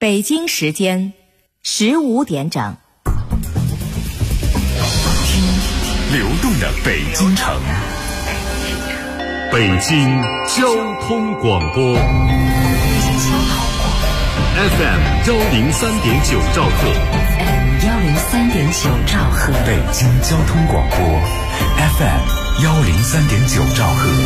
北京时间15点整。 听流动的北京城，北京交通广播 FM 103.9兆赫， 103.9兆赫， 北京交通广播 FM 103.9兆赫。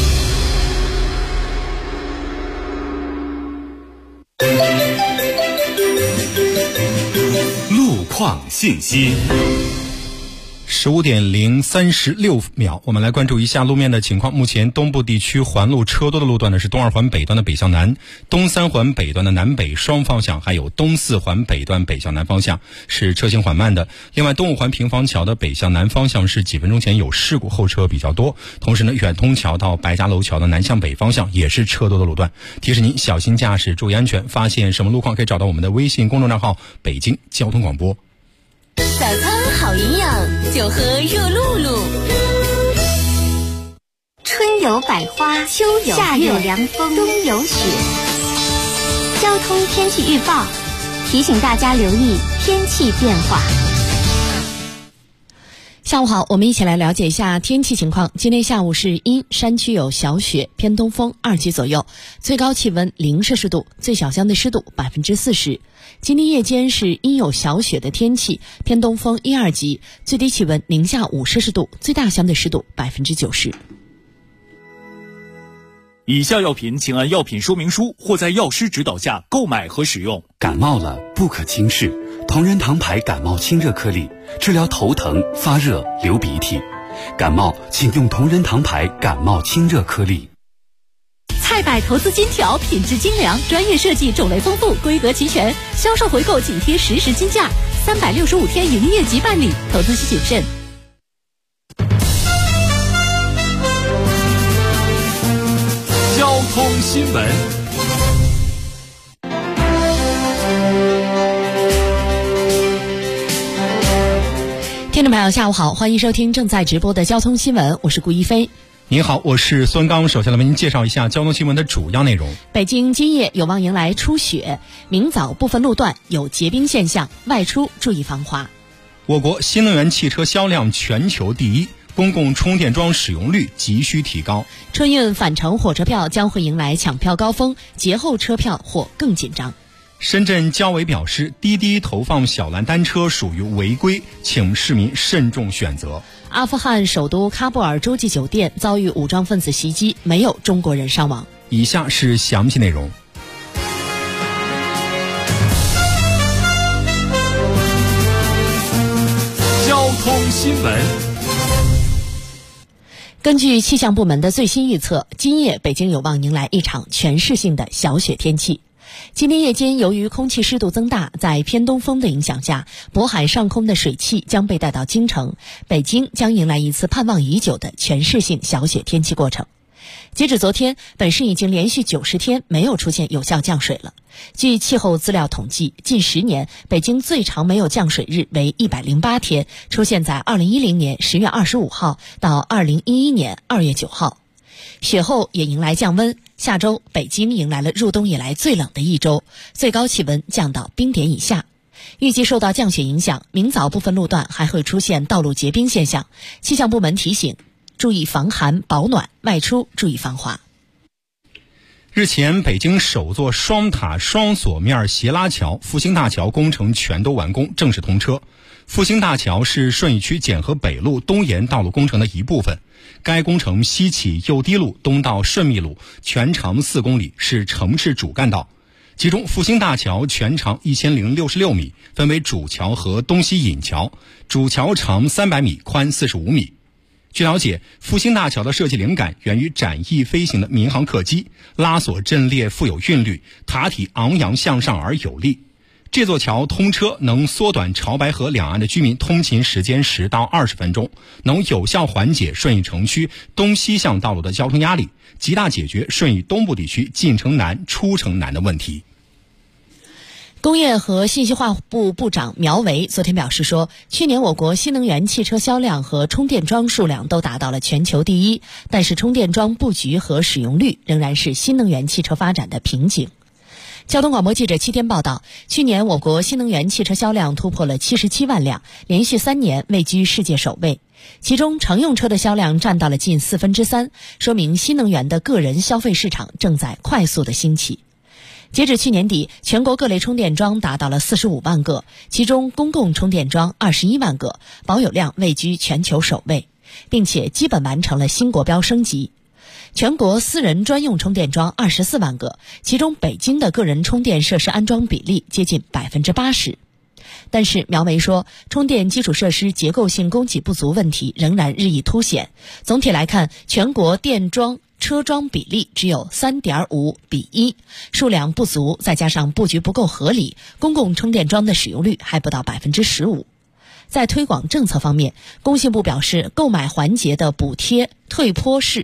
路况信息。 15点36秒，我们来关注一下路面的情况。目前东部地区环路车多的路段呢是东二环北段的北向南，东三环北段的南北双方向，还有东四环北段北向南方向是车行缓慢的。另外，东五环平房桥的北向南方向是几分钟前有事故，后车比较多。同时呢，远通桥到白家楼桥的南向北方向也是车多的路段。提示您小心驾驶，注意安全。发现什么路况可以找到我们的微信公众账号北京交通广播。 早餐好营养，就喝热露露。 春有百花，秋有月，夏有凉风，冬有雪。交通天气预报提醒大家留意天气变化。 下午好，我们一起来了解一下天气情况。今天下午是阴，山区有小雪，偏东风2级左右，最高气温0摄氏度，最小相对湿度40%。今天夜间是阴有小雪的天气，偏东风1、2级，最低气温零下5摄氏度，最大相对湿度90%。 以下药品请按药品说明书或在药师指导下购买和使用。 感冒了不可轻视，同仁堂牌感冒清热颗粒，治疗头疼、发热、流鼻涕。感冒请用同仁堂牌感冒清热颗粒。 菜百投资金条，品质精良，专业设计，种类丰富，规格齐全，销售回购紧贴实时金价，365天营业即办理，投资需谨慎。 交通新闻。 听众朋友下午好，欢迎收听正在直播的交通新闻，我是顾一飞。 您好，我是孙刚。首先来为您介绍一下交通新闻的主要内容。 北京今夜有望迎来初雪，明早部分路段有结冰现象，外出注意防滑。 我国新能源汽车销量全球第一，公共充电桩使用率急需提高。 春运返程火车票将会迎来抢票高峰，节后车票或更紧张。 深圳交委表示，滴滴投放小蓝单车属于违规，请市民慎重选择。 阿富汗首都喀布尔洲际酒店遭遇武装分子袭击，没有中国人伤亡。 以下是详细内容。 交通新闻。 根据气象部门的最新预测，今夜北京有望迎来一场全市性的小雪天气。今天夜间，由于空气湿度增大，在偏东风的影响下，渤海上空的水汽将被带到京城，北京将迎来一次盼望已久的全市性小雪天气过程。截止昨天，本市已经连续90天没有出现有效降水了。据气候资料统计，近10年北京最长没有降水日为108天，出现在2010年10月25号到2011年2月9号。雪后也迎来降温，下周北京迎来了入冬以来最冷的一周，最高气温降到冰点以下。预计受到降雪影响，明早部分路段还会出现道路结冰现象。气象部门提醒，注意防寒保暖，外出注意防滑。 日前，北京首座双塔双锁面斜拉桥复兴大桥工程全都完工，正式通车。复兴大桥是顺义区检河北路东延道路工程的一部分，该工程西起右堤路东到顺密路，全长4公里，是城市主干道。其中复兴大桥全长1066米，分为主桥和东西引桥，主桥长300米，宽45米。据了解，复兴大桥的设计灵感源于展翼飞行的民航客机，拉锁阵列富有韵律，塔体昂扬向上而有力。这座桥通车能缩短潮白河两岸的居民通勤时间10到20分钟，能有效缓解顺义城区东西向道路的交通压力，极大解决顺义东部地区进城难、出城难的问题。 工业和信息化部部长苗圩昨天表示说，去年我国新能源汽车销量和充电桩数量都达到了全球第一，但是充电桩布局和使用率仍然是新能源汽车发展的瓶颈。 交通广播记者7天报道，去年我国新能源汽车销量突破了77万辆，连续3年位居世界首位。其中乘用车的销量占到了近3/4，说明新能源的个人消费市场正在快速的兴起。截止去年底，全国各类充电桩达到了45万个，其中公共充电桩21万个，保有量位居全球首位，并且基本完成了新国标升级。全国私人专用充电桩24万个，其中北京的个人充电设施安装比例接近80%。但是苗圩说，充电基础设施结构性供给不足问题仍然日益凸显。总体来看，全国电桩车桩比例只有3.5:1，数量不足，再加上布局不够合理，公共充电桩的使用率还不到15%。在推广政策方面，工信部表示，购买环节的补贴退坡式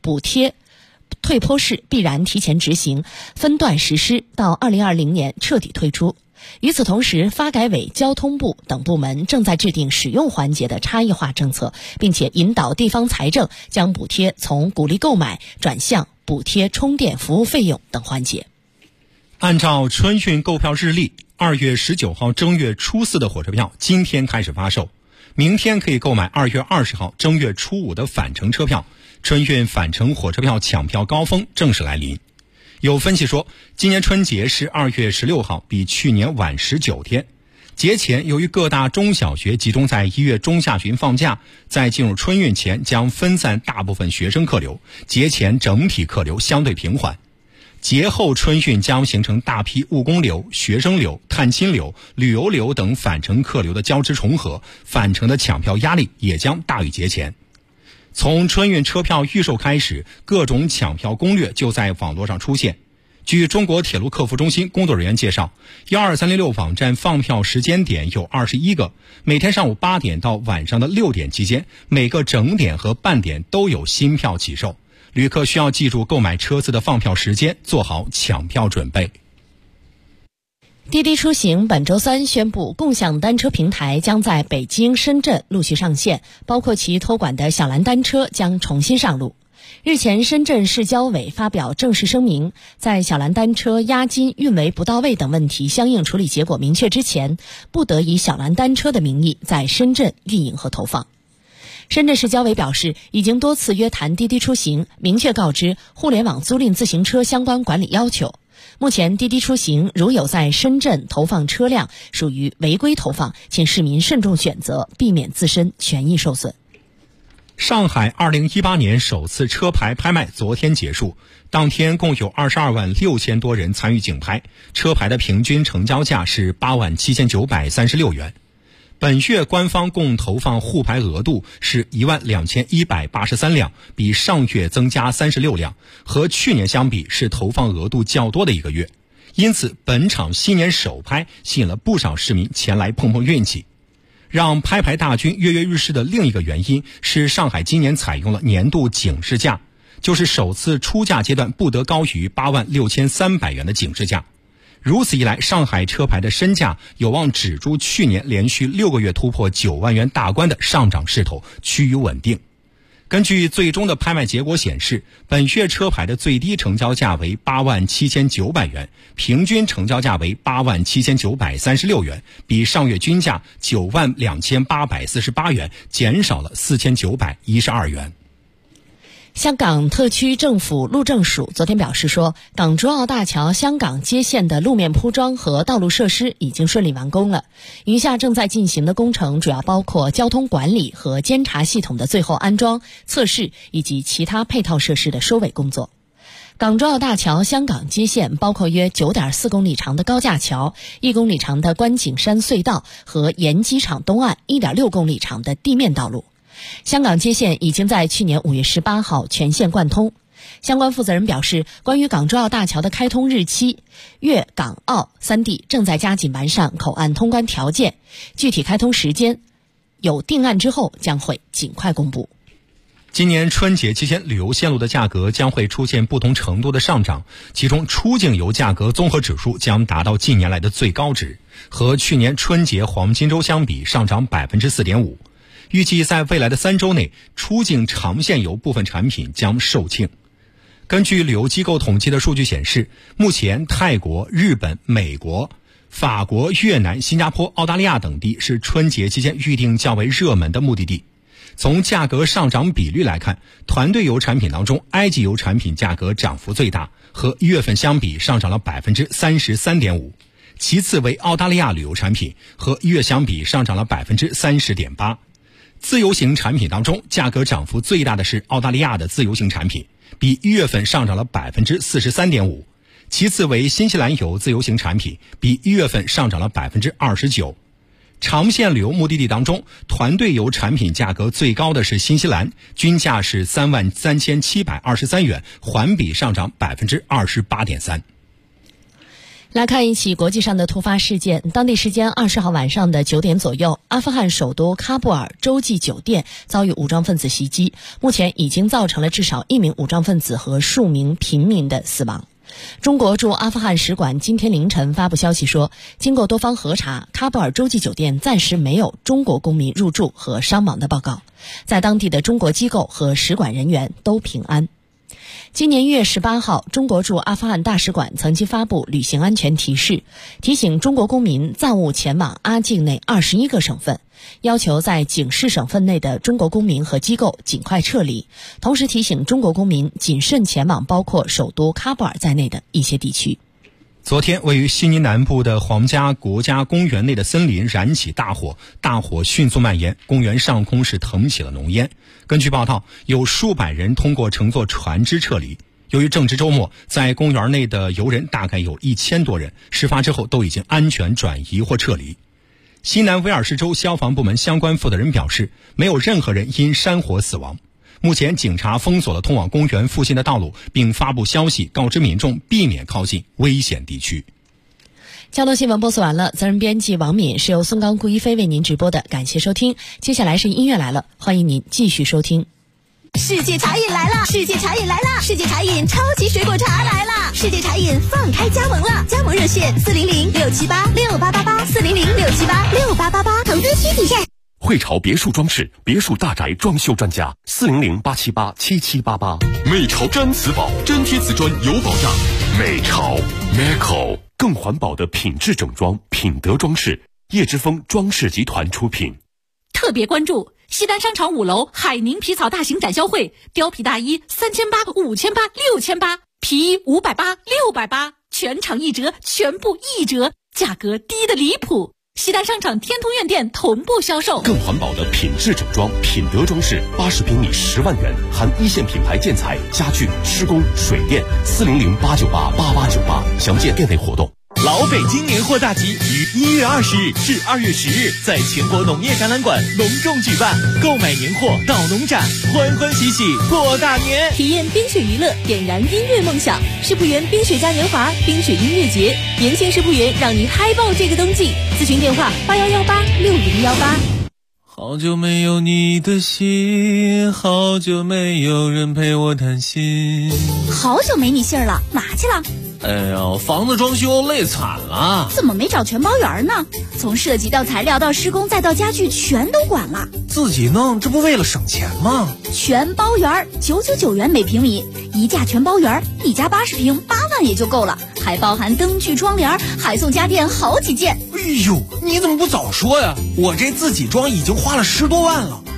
必然提前执行，分段实施，到2020年彻底推出。与此同时，发改委、交通部等部门正在制定使用环节的差异化政策，并且引导地方财政将补贴从鼓励购买转向补贴充电服务费用等环节。 按照春运购票日历，2月19号正月初4的火车票今天开始发售，明天可以购买2月20号正月初5的返程车票。春运返程火车票抢票高峰正式来临。有分析说，今年春节是2月16号，比去年晚19天。节前由于各大中小学集中在1月中下旬放假，在进入春运前将分散大部分学生客流，节前整体客流相对平缓。节后春运将形成大批务工流、学生流、探亲流、旅游流等返程客流的交织重合，返程的抢票压力也将大于节前。从春运车票预售开始，各种抢票攻略就在网络上出现。据中国铁路客服中心工作人员介绍，12306网站放票时间点有21个，每天上午8点到晚上的6点期间，每个整点和半点都有新票起售。旅客需要记住购买车次的放票时间，做好抢票准备。 滴滴出行本周3宣布，共享单车平台将在北京、深圳陆续上线，包括其托管的小蓝单车将重新上路。日前，深圳市交委发表正式声明，在小蓝单车押金、运维不到位等问题相应处理结果明确之前，不得以小蓝单车的名义在深圳运营和投放。深圳市交委表示，已经多次约谈滴滴出行，明确告知互联网租赁自行车相关管理要求。目前，滴滴出行如有在深圳投放车辆，属于违规投放，请市民慎重选择，避免自身权益受损。 上海2018年首次车牌拍卖昨天结束，当天共有22万6千多人参与竞拍，车牌的平均成交价是8万7936元。本月官方共投放沪牌额度是1万2183辆，比上月增加36辆，和去年相比是投放额度较多的一个月。因此，本场新年首拍吸引了不少市民前来碰碰运气。让拍牌大军跃跃欲试的另一个原因是，上海今年采用了年度警示价，就是首次出价阶段不得高于8万6300元的警示价。如此一来，上海车牌的身价有望止住去年连续6个月突破9万元大关的上涨势头，趋于稳定。根据最终的拍卖结果显示，本月车牌的最低成交价为8万7900元，平均成交价为8万7936元，比上月均价9万2848元减少了4912元。 香港特区政府路政署昨天表示说，港珠澳大桥香港接线的路面铺装和道路设施已经顺利完工了，余下正在进行的工程主要包括交通管理和监察系统的最后安装、测试以及其他配套设施的收尾工作。港珠澳大桥香港接线包括约 9.4 公里长的高架桥、1公里长的观景山隧道和沿机场东岸 1.6 公里长的地面道路。香港接线已经在去年5月18号全线贯通。相关负责人表示，关于港珠澳大桥的开通日期，粤港澳3地正在加紧完善口岸通关条件，具体开通时间有定案之后将会尽快公布。 今年春节期间，旅游线路的价格将会出现不同程度的上涨，其中出境游价格综合指数将达到近年来的最高值，和去年春节黄金周相比上涨 4.5%。预计在未来的3周内，出境长线游部分产品将售罄。 根据旅游机构统计的数据显示，目前泰国、日本、美国、法国、越南、新加坡、澳大利亚等地是春节期间预订较为热门的目的地。从价格上涨比率来看，团队游产品当中，埃及游产品价格涨幅最大，和1月份相比上涨了 33.5%， 其次为澳大利亚旅游产品，和1月相比上涨了 30.8%。自由行产品当中，价格涨幅最大的是澳大利亚的自由行产品，比1月份上涨了 43.5%， 其次为新西兰游自由行产品，比1月份上涨了 29%。长线旅游目的地当中，团队游产品价格最高的是新西兰，均价是33723元，环比上涨 28.3%。 来看一起国际上的突发事件。当地时间20号晚上的9点左右，阿富汗首都喀布尔洲际酒店遭遇武装分子袭击，目前已经造成了至少1名武装分子和数名平民的死亡。中国驻阿富汗使馆今天凌晨发布消息说，经过多方核查，喀布尔洲际酒店暂时没有中国公民入住和伤亡的报告，在当地的中国机构和使馆人员都平安。今年1月18号，中国驻阿富汗大使馆曾经发布旅行安全提示，提醒中国公民暂勿前往阿境内21个省份，要求在警示省份内的中国公民和机构尽快撤离，同时提醒中国公民谨慎前往包括首都喀布尔在内的一些地区。 昨天，位于悉尼南部的皇家国家公园内的森林燃起大火，大火迅速蔓延，公园上空是腾起了浓烟。根据报道，有数百人通过乘坐船只撤离。由于正值周末，在公园内的游人大概有1000多人，事发之后都已经安全转移或撤离。西南威尔士州消防部门相关负责人表示，没有任何人因山火死亡。目前警察封锁了通往公园附近的道路，并发布消息告知民众避免靠近危险地区。 交通新闻播送完了，责任编辑王敏，是由孙刚、顾一飞为您直播的，感谢收听。接下来是音乐来了，欢迎您继续收听。 世界茶饮来了！世界茶饮来了！世界茶饮超级水果茶来了！世界茶饮放开加盟了，加盟热线400-678-6888，400-678-6888，投资需谨慎。 汇潮别墅装饰，别墅大宅装修专家，400-878-7788。美潮真瓷宝，真贴瓷砖有保障。美潮 Meco 更环保的品质整装，品德装饰，叶之峰装饰集团出品。 特别关注西单商场5楼海宁皮草大型展销会，貂皮大衣3800、5800、6800，皮衣580、680，全场1折，全部1折，价格低的离谱。西单商场天通苑店同步销售。 更环保的品质整装，品德装饰，80平米10万元，含一线品牌建材、家具、施工、水电，400-898-8898，详见店内活动。 老北京年货大集于1月20日至2月10日在全国农业展览馆隆重举办，购买年货到农展，欢欢喜喜过大年。 体验冰雪娱乐，点燃音乐梦想。世仆园冰雪嘉年华冰雪音乐节，年轻世仆园让你嗨爆这个冬季。咨询电话81186018。 好久没有你的信，好久没有人陪我谈心。 好久没你信儿了，哪去了？ 哎呀，房子装修累惨了。 怎么没找全包园呢？从设计到材料到施工再到家具全都管了。 自己弄，这不为了省钱吗？ 全包园999元每平米，一价全包园，一家80平8万也就够了，还包含灯具窗帘，还送家电好几件。 哎呦，你怎么不早说呀？我这自己装已经花了10多万了。